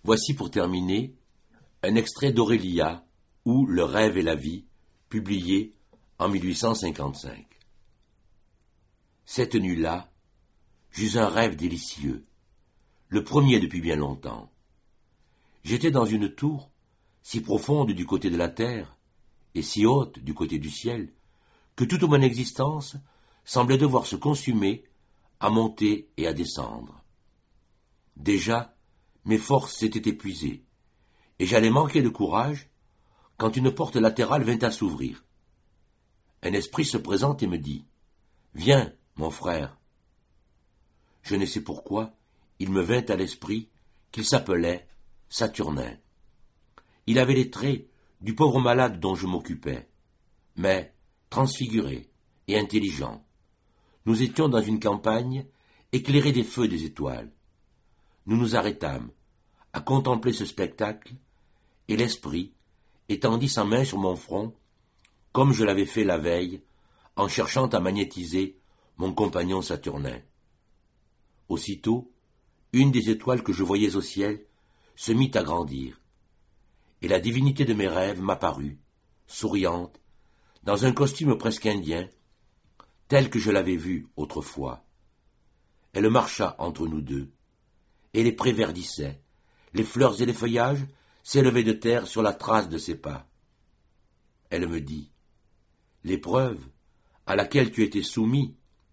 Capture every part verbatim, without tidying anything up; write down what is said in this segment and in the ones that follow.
Voici pour terminer un extrait d'Aurélia ou Le rêve et la vie, publié en mille huit cent cinquante-cinq. Cette nuit-là, j'eus un rêve délicieux, le premier depuis bien longtemps. J'étais dans une tour, si profonde du côté de la terre, et si haute du côté du ciel, que toute mon existence semblait devoir se consumer à monter et à descendre. Déjà, mes forces s'étaient épuisées, et j'allais manquer de courage quand une porte latérale vint à s'ouvrir. Un esprit se présente et me dit « Viens, mon frère ». Je ne sais pourquoi, il me vint à l'esprit qu'il s'appelait Saturnin. Il avait les traits du pauvre malade dont je m'occupais, mais transfiguré et intelligent. Nous étions dans une campagne éclairée des feux des étoiles. Nous nous arrêtâmes à contempler ce spectacle, et l'esprit étendit sa main sur mon front, comme je l'avais fait la veille, en cherchant à magnétiser mon compagnon Saturnin. Aussitôt, une des étoiles que je voyais au ciel se mit à grandir, et la divinité de mes rêves m'apparut, souriante, dans un costume presque indien, tel que je l'avais vu autrefois. Elle marcha entre nous deux, et les prés verdissaient, les fleurs et les feuillages s'élevaient de terre sur la trace de ses pas. Elle me dit, « L'épreuve à laquelle tu étais soumis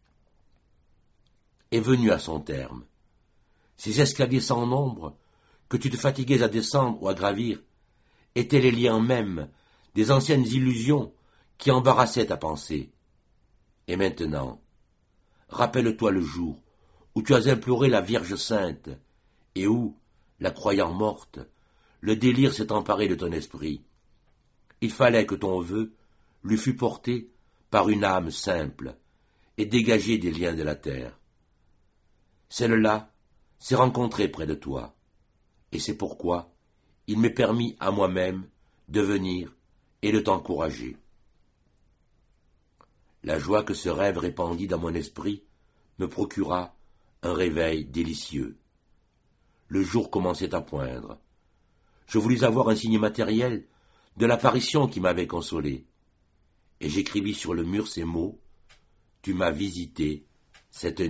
est venue à son terme. Ces escaliers sans nombre que tu te fatiguais à descendre ou à gravir étaient les liens mêmes des anciennes illusions qui embarrassaient ta pensée. Et maintenant, rappelle-toi le jour où tu as imploré la Vierge Sainte et où, la croyant morte, le délire s'est emparé de ton esprit. Il fallait que ton vœu lui fût porté par une âme simple et dégagé des liens de la terre. Celle-là s'est rencontrée près de toi, et c'est pourquoi il m'est permis à moi-même de venir et de t'encourager. » La joie que ce rêve répandit dans mon esprit me procura un réveil délicieux. Le jour commençait à poindre. Je voulus avoir un signe matériel de l'apparition qui m'avait consolé, et j'écrivis sur le mur ces mots « Tu m'as visité cette nuit ».